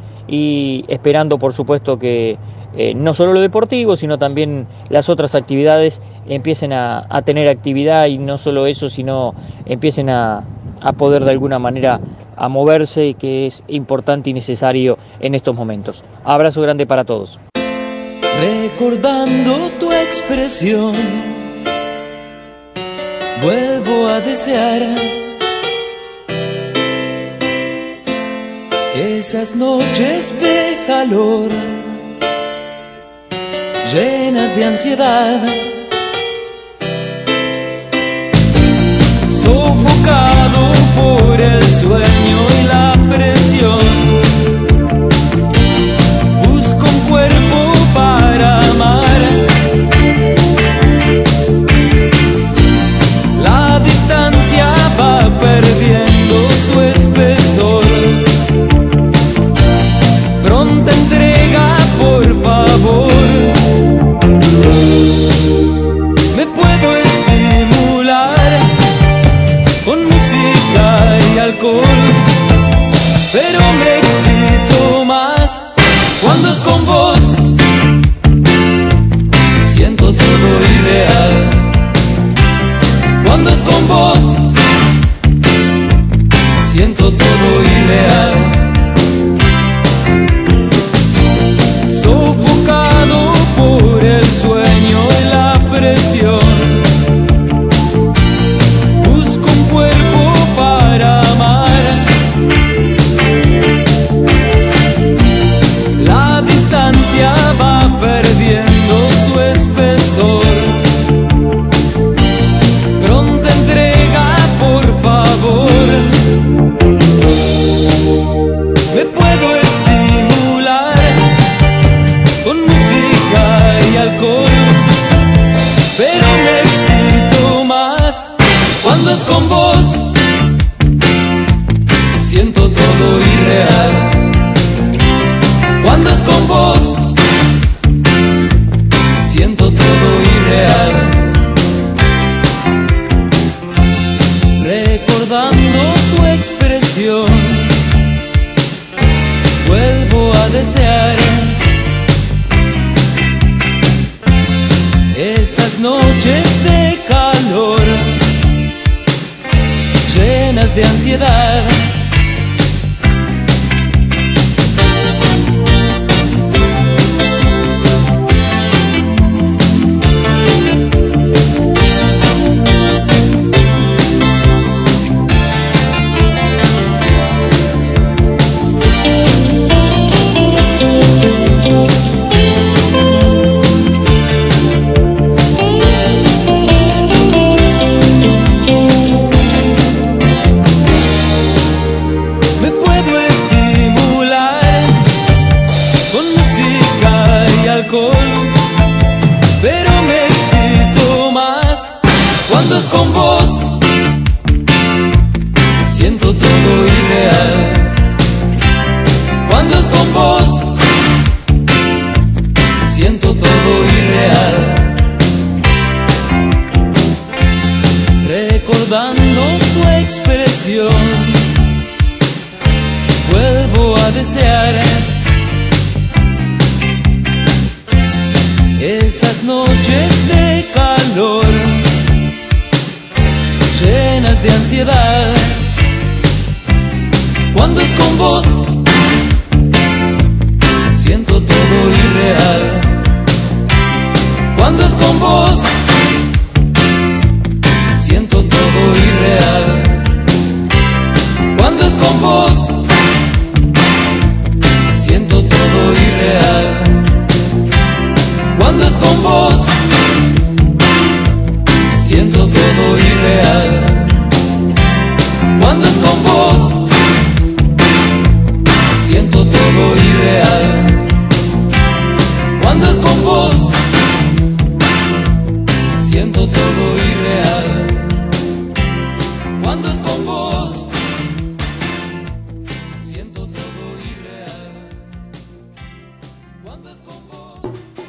y esperando por supuesto que Eh, no solo lo deportivo, sino también las otras actividades empiecen a, a tener actividad, y no solo eso, sino empiecen a, a poder de alguna manera a moverse, que es importante y necesario en estos momentos. Abrazo grande para todos. Recordando tu expresión, vuelvo a desear esas noches de calor llenas de ansiedad, sofocado por el sueño y la presión. Busco un cuerpo para amar, la distancia va perdiendo su espesor. Pronta entrega, por favor. Me puedo estimular con música y alcohol. con vos, siento todo irreal. Cuando es con vos, siento todo irreal. Recordando tu expresión, vuelvo a desear esas noches de calor, llenas de ansiedad. Cuando es con vos, siento todo irreal. Cuando es con vos, siento todo irreal. Recordando tu expresión, vuelvo a desear esas noches de calor, llenas de ansiedad. Cuando es con vos, siento todo irreal. Cuando es con vos, siento todo irreal. Cuando es con vos, siento todo irreal. Cuando es con vos, siento todo irreal. Cuando es con vos, siento todo irreal. Cuando es con vos, siento todo irreal. Cuando es con vos, siento todo irreal. Cuando es con vos.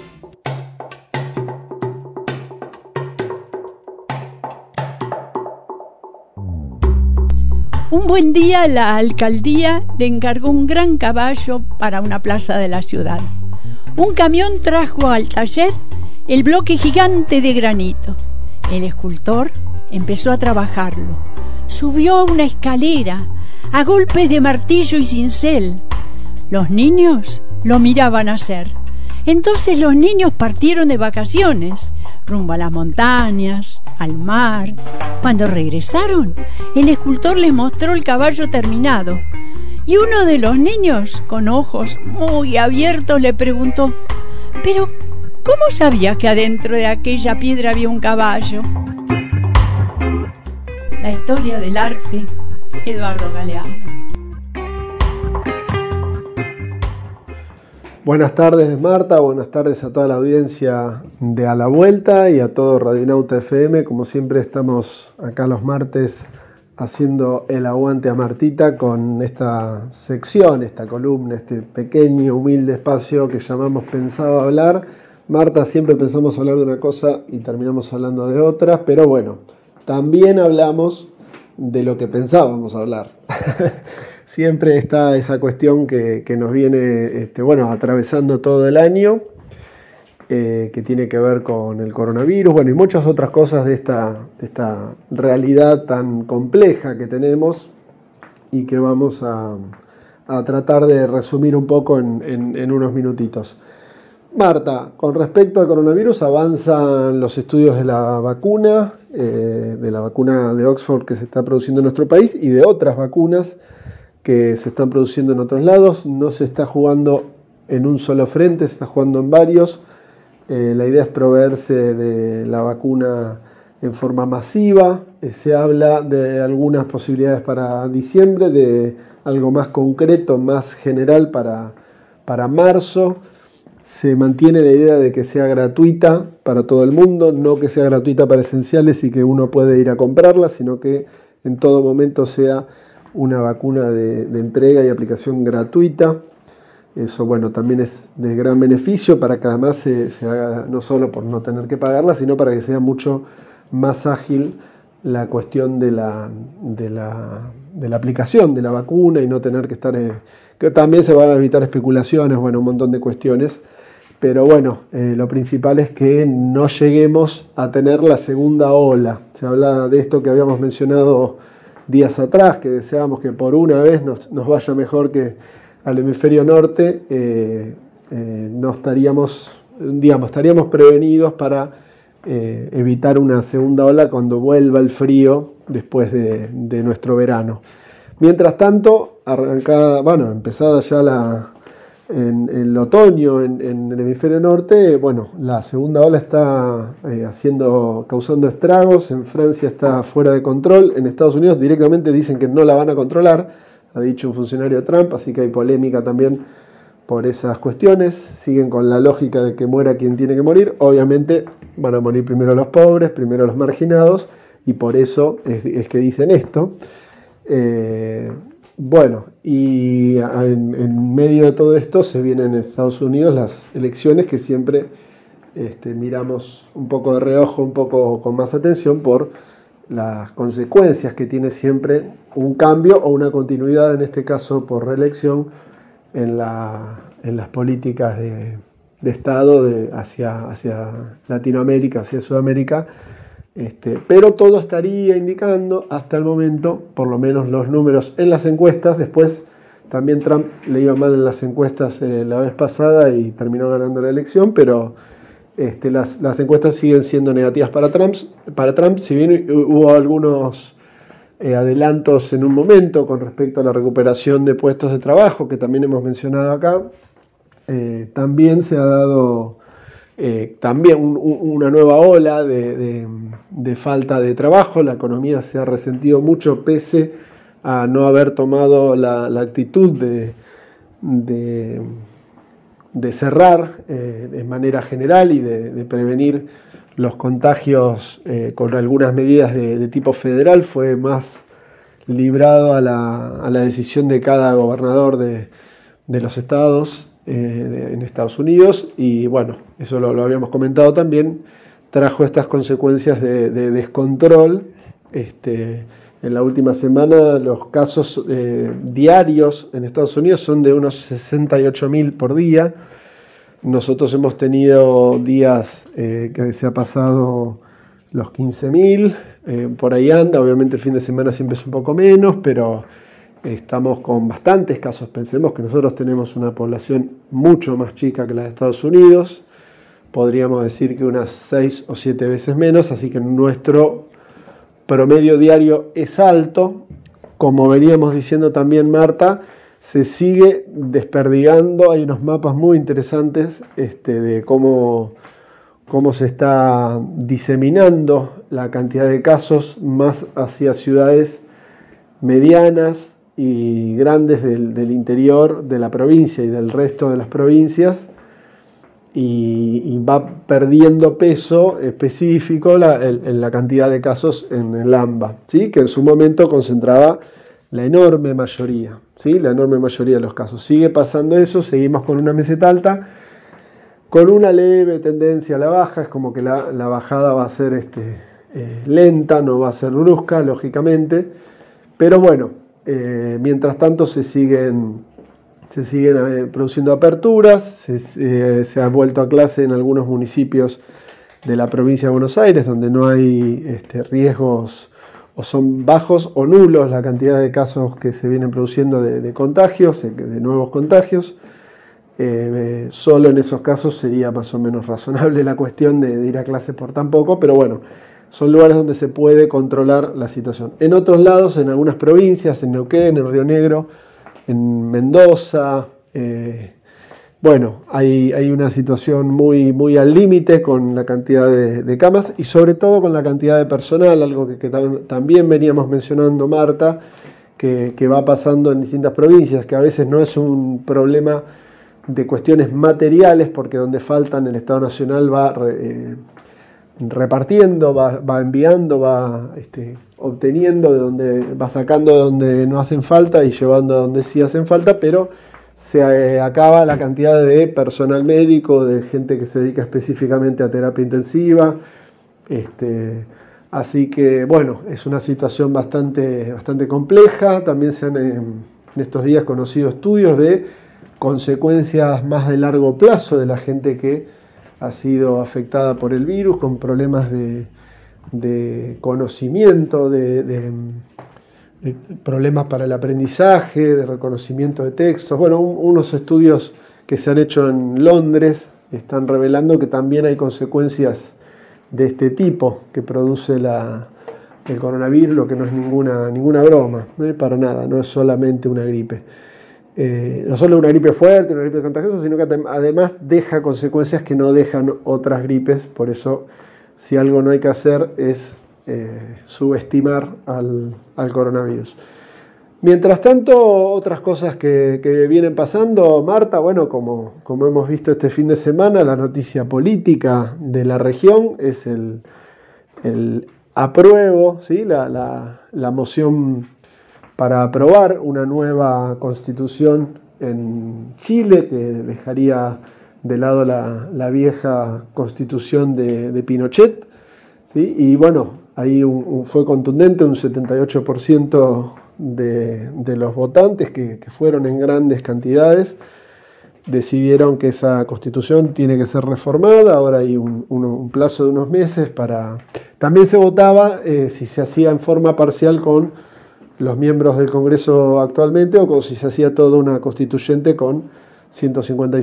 Un buen día la alcaldía le encargó un gran caballo para una plaza de la ciudad. Un camión trajo al taller el bloque gigante de granito. El escultor empezó a trabajarlo. Subió a una escalera a golpes de martillo y cincel. Los niños lo miraban hacer. Entonces los niños partieron de vacaciones, rumbo a las montañas, al mar. Cuando regresaron, el escultor les mostró el caballo terminado. Y uno de los niños, con ojos muy abiertos, le preguntó: «¿Pero cómo sabías que adentro de aquella piedra había un caballo?». La historia del arte, Eduardo Galeano. Buenas tardes, Marta, buenas tardes a toda la audiencia de A la Vuelta y a todo Radionauta F M. Como siempre estamos acá los martes haciendo el aguante a Martita con esta sección, esta columna, este pequeño, humilde espacio que llamamos Pensado Hablar. Marta, siempre pensamos hablar de una cosa y terminamos hablando de otra, pero bueno, también hablamos de lo que pensábamos hablar. Siempre está esa cuestión que, que nos viene este, bueno, atravesando todo el año, eh, que tiene que ver con el coronavirus, bueno, y muchas otras cosas de esta, de esta realidad tan compleja que tenemos y que vamos a, a tratar de resumir un poco en, en, en unos minutitos. Marta, con respecto al coronavirus, avanzan los estudios de la vacuna, eh, de la vacuna de Oxford que se está produciendo en nuestro país y de otras vacunas que se están produciendo en otros lados. No se está jugando en un solo frente, se está jugando en varios. Eh, la idea es proveerse de la vacuna en forma masiva. Eh, se habla de algunas posibilidades para diciembre, de algo más concreto, más general para, para marzo. Se mantiene la idea de que sea gratuita para todo el mundo, no que sea gratuita para esenciales y que uno puede ir a comprarla, sino que en todo momento sea una vacuna de, de entrega y aplicación gratuita. Eso, bueno, también es de gran beneficio para que además se, se haga, no solo por no tener que pagarla, sino para que sea mucho más ágil la cuestión de la, de la, de la aplicación de la vacuna y no tener que estar... Eh, que también se van a evitar especulaciones, bueno, un montón de cuestiones. Pero bueno, eh, lo principal es que no lleguemos a tener la segunda ola. Se habla de esto que habíamos mencionado días atrás, que deseábamos que por una vez nos, nos vaya mejor que al hemisferio norte, eh, eh, no estaríamos, digamos, estaríamos prevenidos para eh, evitar una segunda ola cuando vuelva el frío después de, de nuestro verano. Mientras tanto, arrancada, bueno, empezada ya la, en, en el otoño en, en el hemisferio norte, bueno, la segunda ola está eh, haciendo, causando estragos. En Francia está fuera de control, en Estados Unidos directamente dicen que no la van a controlar, ha dicho un funcionario de Trump, así que hay polémica también por esas cuestiones. Siguen con la lógica de que muera quien tiene que morir. Obviamente van a morir primero los pobres, primero los marginados, y por eso es, es que dicen esto. Eh, bueno, y en, en medio de todo esto se vienen en Estados Unidos las elecciones que siempre este, miramos un poco de reojo, un poco con más atención por las consecuencias que tiene siempre un cambio o una continuidad, en este caso por reelección, en, la, en las políticas de, de Estado de, hacia, hacia Latinoamérica, hacia Sudamérica. Este, pero todo estaría indicando hasta el momento, por lo menos los números en las encuestas. Después también Trump le iba mal en las encuestas eh, la vez pasada y terminó ganando la elección, pero este, las, las encuestas siguen siendo negativas para Trump, para Trump, si bien hubo algunos eh, adelantos en un momento con respecto a la recuperación de puestos de trabajo, que también hemos mencionado acá. Eh, también se ha dado Eh, también un, un, una nueva ola de, de, de falta de trabajo. La economía se ha resentido mucho pese a no haber tomado la, la actitud de, de, de cerrar eh, de manera general y de, de prevenir los contagios eh, con algunas medidas de, de tipo federal. Fue más librado a la, a la decisión de cada gobernador de, de los estados Eh, en Estados Unidos, y bueno, eso lo, lo habíamos comentado también, trajo estas consecuencias de, de descontrol. Este, en la última semana los casos eh, diarios en Estados Unidos son de unos sesenta y ocho mil por día. Nosotros hemos tenido días eh, que se ha pasado los quince mil, eh, por ahí anda. Obviamente el fin de semana siempre es un poco menos, pero estamos con bastantes casos. Pensemos que nosotros tenemos una población mucho más chica que la de Estados Unidos, podríamos decir que unas seis o siete veces menos, así que nuestro promedio diario es alto. Como veníamos diciendo también, Marta, se sigue desperdigando. Hay unos mapas muy interesantes este, de cómo, cómo se está diseminando la cantidad de casos más hacia ciudades medianas y grandes del, del interior de la provincia y del resto de las provincias, y, y va perdiendo peso específico la, el, en la cantidad de casos en el AMBA, ¿sí? Que en su momento concentraba la enorme mayoría, ¿sí? La enorme mayoría de los casos. Sigue pasando eso, seguimos con una meseta alta, con una leve tendencia a la baja. Es como que la, la bajada va a ser este, eh, lenta, no va a ser brusca, lógicamente, pero bueno, Eh, mientras tanto se siguen, se siguen eh, produciendo aperturas. Se, eh, se ha vuelto a clase en algunos municipios de la provincia de Buenos Aires, donde no hay este, riesgos, o son bajos o nulos la cantidad de casos que se vienen produciendo de, de contagios, de, de nuevos contagios. Eh, solo en esos casos sería más o menos razonable la cuestión de, de ir a clase por tan poco, pero bueno, son lugares donde se puede controlar la situación. En otros lados, en algunas provincias, en Neuquén, en Río Negro, en Mendoza, eh, bueno, hay, hay una situación muy, muy al límite con la cantidad de, de camas y sobre todo con la cantidad de personal, algo que, que tam- también veníamos mencionando, Marta, que, que va pasando en distintas provincias, que a veces no es un problema de cuestiones materiales, porque donde faltan el Estado Nacional va... Eh, repartiendo, va, va enviando, va este, obteniendo de donde, va sacando de donde no hacen falta y llevando a donde sí hacen falta, pero se eh, acaba la cantidad de personal médico, de gente que se dedica específicamente a terapia intensiva. Este, así que bueno, es una situación bastante, bastante compleja. También se han eh, en estos días conocido estudios de consecuencias más de largo plazo de la gente que ha sido afectada por el virus, con problemas de, de conocimiento, de, de, de problemas para el aprendizaje, de reconocimiento de textos. Bueno, un, unos estudios que se han hecho en Londres están revelando que también hay consecuencias de este tipo que produce la, el coronavirus, lo que no es ninguna, ninguna broma, ¿eh? Para nada, no es solamente una gripe. Eh, no solo una gripe fuerte, una gripe contagiosa, sino que además deja consecuencias que no dejan otras gripes. Por eso, si algo no hay que hacer es eh, subestimar al, al coronavirus. Mientras tanto, otras cosas que, que vienen pasando, Marta, bueno, como, como hemos visto este fin de semana, la noticia política de la región es el, el apruebo, ¿sí? la, la, la moción para aprobar una nueva constitución en Chile, que dejaría de lado la, la vieja constitución de, de Pinochet, ¿sí? Y bueno, ahí un, un, fue contundente, un setenta y ocho por ciento de, de los votantes, que, que fueron en grandes cantidades, decidieron que esa constitución tiene que ser reformada. Ahora hay un, un, un plazo de unos meses para... También se votaba eh, si se hacía en forma parcial con los miembros del Congreso actualmente, o como si se hacía toda una constituyente con ciento cincuenta y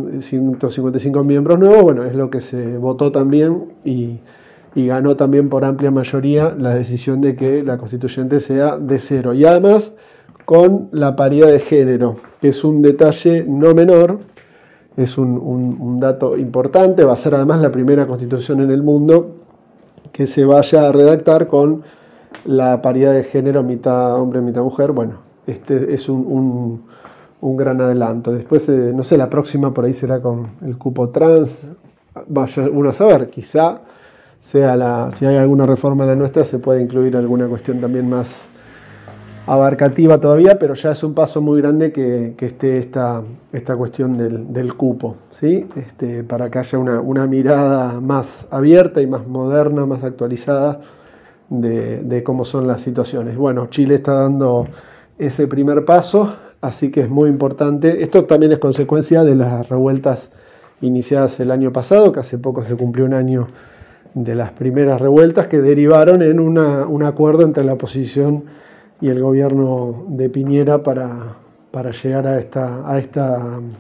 cinco miembros nuevos. Bueno, es lo que se votó también, y, y ganó también por amplia mayoría la decisión de que la constituyente sea de cero. Y además con la paridad de género, que es un detalle no menor, es un, un, un dato importante. Va a ser además la primera constitución en el mundo que se vaya a redactar con la paridad de género, mitad hombre, mitad mujer. Bueno, este es un, un, un gran adelanto. Después, eh, no sé, la próxima por ahí será con el cupo trans. Vaya uno a saber, quizá sea la, si hay alguna reforma en la nuestra, se puede incluir alguna cuestión también más abarcativa todavía, pero ya es un paso muy grande que, que esté esta, esta cuestión del, del cupo, ¿sí? Este, para que haya una, una mirada más abierta y más moderna, más actualizada De, de cómo son las situaciones. Bueno, Chile está dando ese primer paso, así que es muy importante. Esto también es consecuencia de las revueltas iniciadas el año pasado, que hace poco se cumplió un año de las primeras revueltas, que derivaron en una, un acuerdo entre la oposición y el gobierno de Piñera para, para llegar a, esta, a, esta,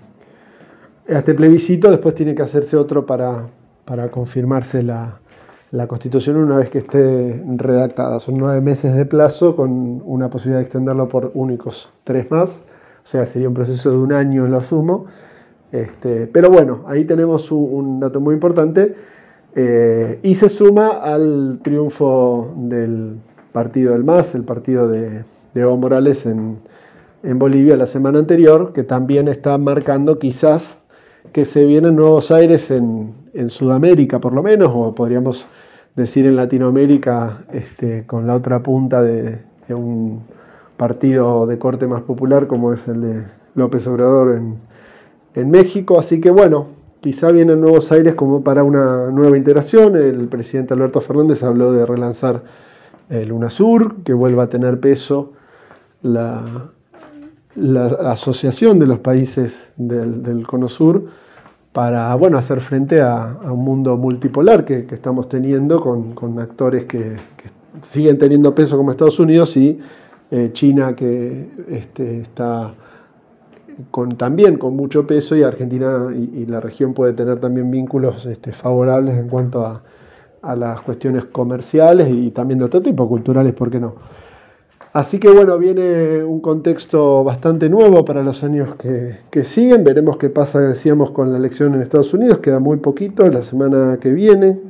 a este plebiscito. Después tiene que hacerse otro para, para confirmarse la la Constitución una vez que esté redactada. Son nueve meses de plazo, con una posibilidad de extenderlo por únicos tres más, o sea, sería un proceso de un año en lo sumo. Este, pero bueno, ahí tenemos un, un dato muy importante, eh, y se suma al triunfo del partido del M A S, el partido de, de Evo Morales en, en Bolivia la semana anterior, que también está marcando quizás que se vienen nuevos aires en, en Sudamérica, por lo menos, o podríamos decir en Latinoamérica, este, con la otra punta de, de un partido de corte más popular como es el de López Obrador en, en México. Así que bueno, quizá vienen nuevos aires como para una nueva integración. El presidente Alberto Fernández habló de relanzar el UNASUR, que vuelva a tener peso la la asociación de los países del, del Cono Sur, para bueno, hacer frente a, a un mundo multipolar que, que estamos teniendo, con, con actores que, que siguen teniendo peso como Estados Unidos, y eh, China, que este, está con, también con mucho peso, y Argentina y, y la región puede tener también vínculos este, favorables en cuanto a, a las cuestiones comerciales y también de otro tipo, culturales, ¿por qué no? Así que bueno, viene un contexto bastante nuevo para los años que, que siguen. Veremos qué pasa, decíamos, con la elección en Estados Unidos. Queda muy poquito, la semana que viene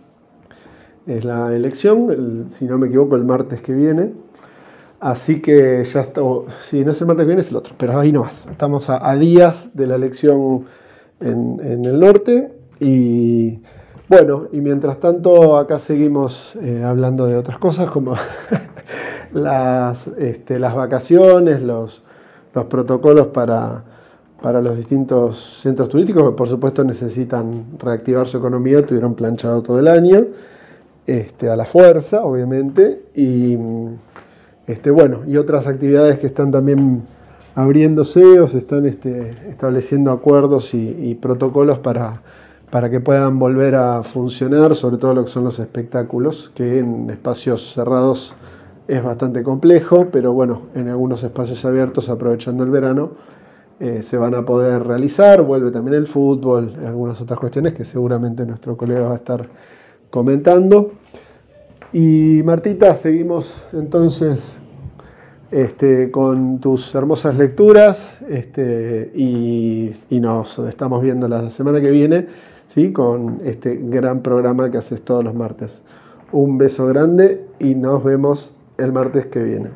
es la elección, el, si no me equivoco, el martes que viene. Así que ya está, oh, si no es el martes que viene es el otro, pero ahí no más. Estamos a, a días de la elección en, en el norte, y Bueno, y mientras tanto acá seguimos eh, hablando de otras cosas como las, este, las vacaciones, los, los protocolos para, para los distintos centros turísticos que por supuesto necesitan reactivar su economía, tuvieron planchado todo el año, este, a la fuerza obviamente, y este, bueno, y otras actividades que están también abriéndose o se están este, estableciendo acuerdos y, y protocolos para para que puedan volver a funcionar, sobre todo lo que son los espectáculos, que en espacios cerrados es bastante complejo, pero bueno, en algunos espacios abiertos, aprovechando el verano, eh, se van a poder realizar. Vuelve también el fútbol, algunas otras cuestiones que seguramente nuestro colega va a estar comentando. Y Martita, seguimos entonces este, con tus hermosas lecturas este, y, y nos estamos viendo la semana que viene, ¿sí? Con este gran programa que haces todos los martes. Un beso grande y nos vemos el martes que viene.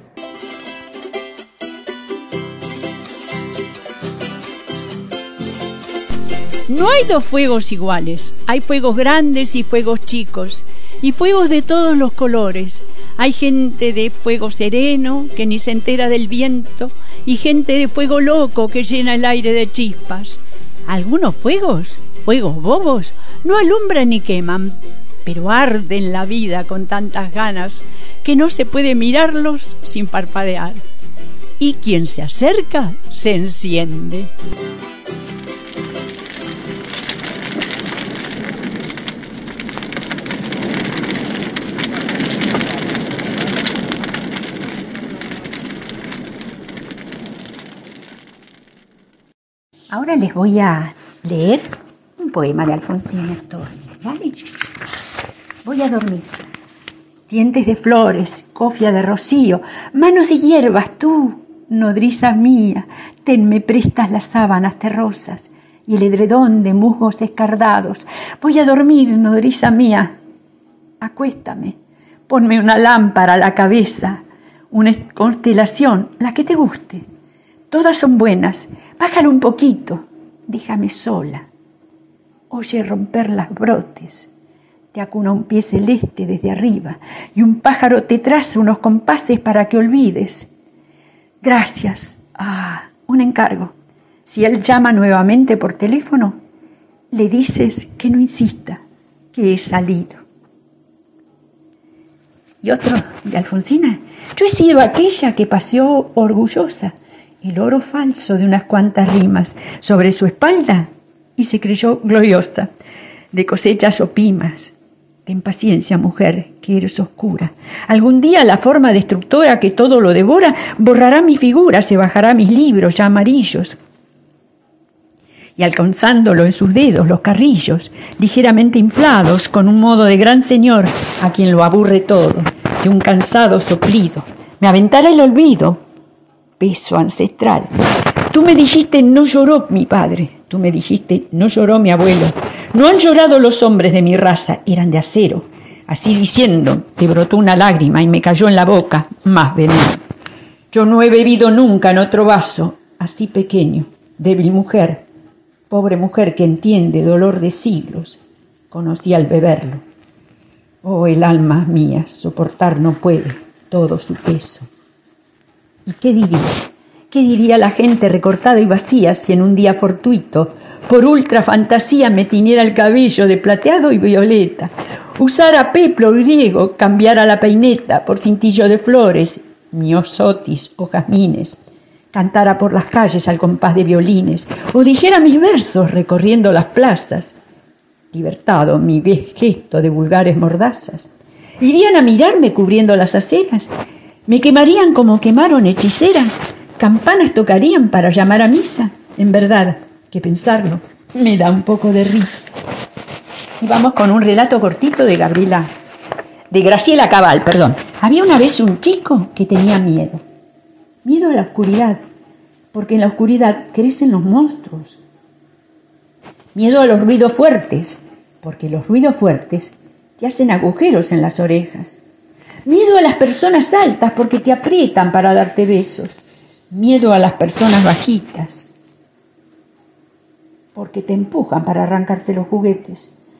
No hay dos fuegos iguales. Hay fuegos grandes y fuegos chicos, y fuegos de todos los colores. Hay gente de fuego sereno que ni se entera del viento, y gente de fuego loco que llena el aire de chispas. Algunos fuegos, fuegos bobos, no alumbran ni queman, pero arden la vida con tantas ganas que no se puede mirarlos sin parpadear. Y quien se acerca se enciende. Ahora les voy a leer un poema de Alfonsina Storni, ¿vale? Voy a dormir. Dientes de flores, cofia de rocío, manos de hierbas, tú, nodriza mía, tenme prestas las sábanas terrosas y el edredón de musgos escardados. Voy a dormir, nodriza mía. Acuéstame, ponme una lámpara a la cabeza, una constelación, la que te guste. Todas son buenas, bájalo un poquito, déjame sola. Oye romper las brotes, te acuna un pie celeste desde arriba y un pájaro te traza unos compases para que olvides. Gracias. Ah, un encargo. Si él llama nuevamente por teléfono, le dices que no insista, que he salido. Y otro de Alfonsina. Yo he sido aquella que paseó orgullosa el oro falso de unas cuantas rimas sobre su espalda y se creyó gloriosa de cosechas o pimas. Ten paciencia, mujer, que eres oscura. Algún día la forma destructora que todo lo devora borrará mi figura, se bajará mis libros ya amarillos. Y alcanzándolo en sus dedos los carrillos, ligeramente inflados, con un modo de gran señor, a quien lo aburre todo, de un cansado soplido, me aventara el olvido, peso ancestral. Tú me dijiste no lloró mi padre, tú me dijiste no lloró mi abuelo, no han llorado los hombres de mi raza, eran de acero. Así diciendo, te brotó una lágrima y me cayó en la boca más veneno. Yo no he bebido nunca en otro vaso, así pequeño, débil mujer, pobre mujer que entiende dolor de siglos, conocí al beberlo. Oh, el alma mía, soportar no puede todo su peso. ¿Y qué diría? ¿Qué diría la gente recortada y vacía si en un día fortuito, por ultra fantasía, me tiñera el cabello de plateado y violeta, usara peplo griego, cambiara la peineta por cintillo de flores, miosotis o jazmines, cantara por las calles al compás de violines, o dijera mis versos recorriendo las plazas, libertado mi gesto de vulgares mordazas? ¿Irían a mirarme cubriendo las aceras? ¿Me quemarían como quemaron hechiceras? ¿Campanas tocarían para llamar a misa? En verdad, que pensarlo me da un poco de risa. Y vamos con un relato cortito de Gabriela, de Graciela Cabal, perdón. Había una vez un chico que tenía miedo. Miedo a la oscuridad, porque en la oscuridad crecen los monstruos. Miedo a los ruidos fuertes, porque los ruidos fuertes te hacen agujeros en las orejas. Miedo a las personas altas, porque te aprietan para darte besos. Miedo a las personas bajitas, porque te empujan para arrancarte los juguetes.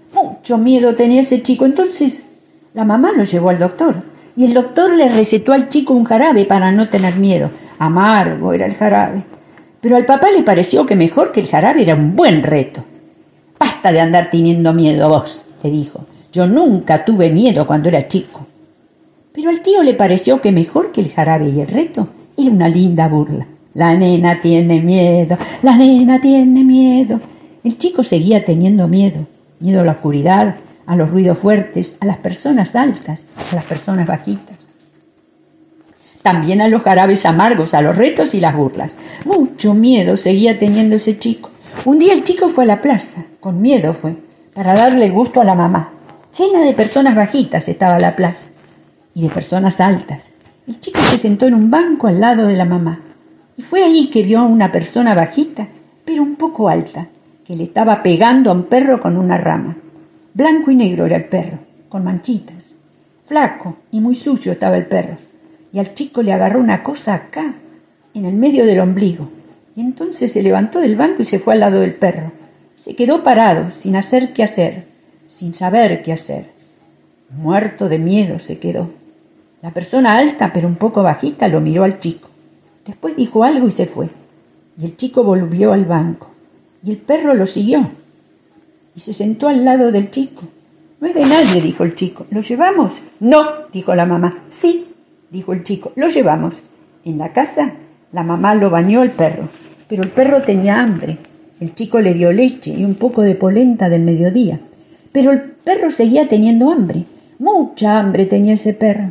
Mucho miedo tenía ese chico. Entonces la mamá lo llevó al doctor y el doctor le recetó al chico un jarabe para no tener miedo. Amargo era el jarabe. Pero al papá le pareció que mejor que el jarabe era un buen reto. Basta de andar teniendo miedo vos, le dijo. Yo nunca tuve miedo cuando era chico. Pero al tío le pareció que mejor que el jarabe y el reto era una linda burla. La nena tiene miedo, la nena tiene miedo. El chico seguía teniendo miedo. Miedo a la oscuridad, a los ruidos fuertes, a las personas altas, a las personas bajitas. También a los jarabes amargos, a los retos y las burlas. Mucho miedo seguía teniendo ese chico. Un día el chico fue a la plaza, con miedo fue, para darle el gusto a la mamá. Llena de personas bajitas estaba la plaza, y de personas altas. El chico se sentó en un banco al lado de la mamá, y fue ahí que vio a una persona bajita, pero un poco alta, que le estaba pegando a un perro con una rama. Blanco y negro era el perro, con manchitas. Flaco y muy sucio estaba el perro. Y al chico le agarró una cosa acá, en el medio del ombligo. Y entonces se levantó del banco y se fue al lado del perro. Se quedó parado, sin hacer qué hacer, sin saber qué hacer. Muerto de miedo se quedó. La persona alta, pero un poco bajita, lo miró al chico. Después dijo algo y se fue. Y el chico volvió al banco. Y el perro lo siguió. Y se sentó al lado del chico. No es de nadie, dijo el chico. ¿Lo llevamos? No, dijo la mamá. Sí, dijo el chico, lo llevamos. En la casa, la mamá lo bañó al perro, pero el perro tenía hambre. El chico le dio leche y un poco de polenta del mediodía, pero el perro seguía teniendo hambre. Mucha hambre tenía ese perro.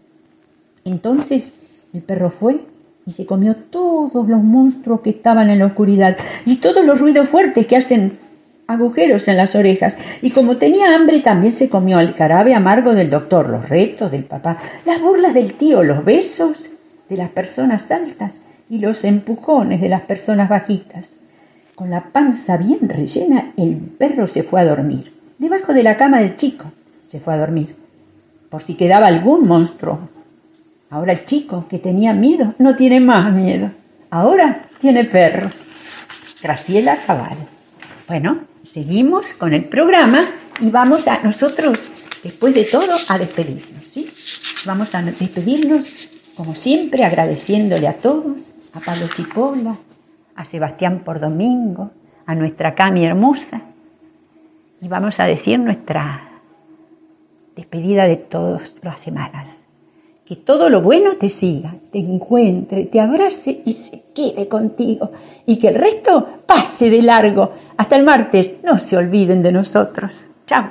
Entonces el perro fue y se comió todos los monstruos que estaban en la oscuridad y todos los ruidos fuertes que hacen agujeros en las orejas. Y como tenía hambre, también se comió el jarabe amargo del doctor, los retos del papá, las burlas del tío, los besos de las personas altas y los empujones de las personas bajitas. Con la panza bien rellena, el perro se fue a dormir. Debajo de la cama del chico se fue a dormir, por si quedaba algún monstruo. Ahora el chico, que tenía miedo, no tiene más miedo. Ahora tiene perros. Graciela Cabal. Bueno, seguimos con el programa y vamos a nosotros, después de todo, a despedirnos, ¿sí? Vamos a despedirnos, como siempre, agradeciéndole a todos, a Pablo Chipola, a Sebastián Pordomingo, a nuestra Cami hermosa, y vamos a decir nuestra despedida de todas las semanas. Que todo lo bueno te siga, te encuentre, te abrace y se quede contigo. Y que el resto pase de largo. Hasta el martes, no se olviden de nosotros. Chao.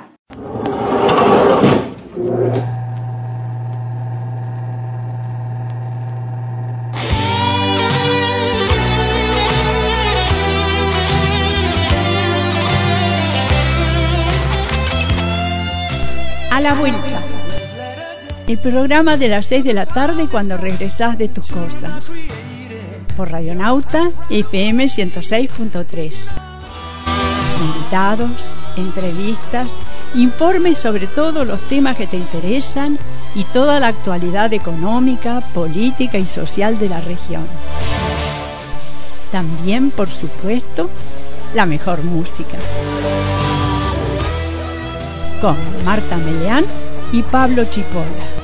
A la vuelta. El programa de las seis de la tarde cuando regresás de tus cosas. Por Radionauta F M ciento seis punto tres. Invitados, entrevistas, informes sobre todos los temas que te interesan y toda la actualidad económica, política y social de la región. También, por supuesto, la mejor música. Con Marta Meleán y Pablo Chipola.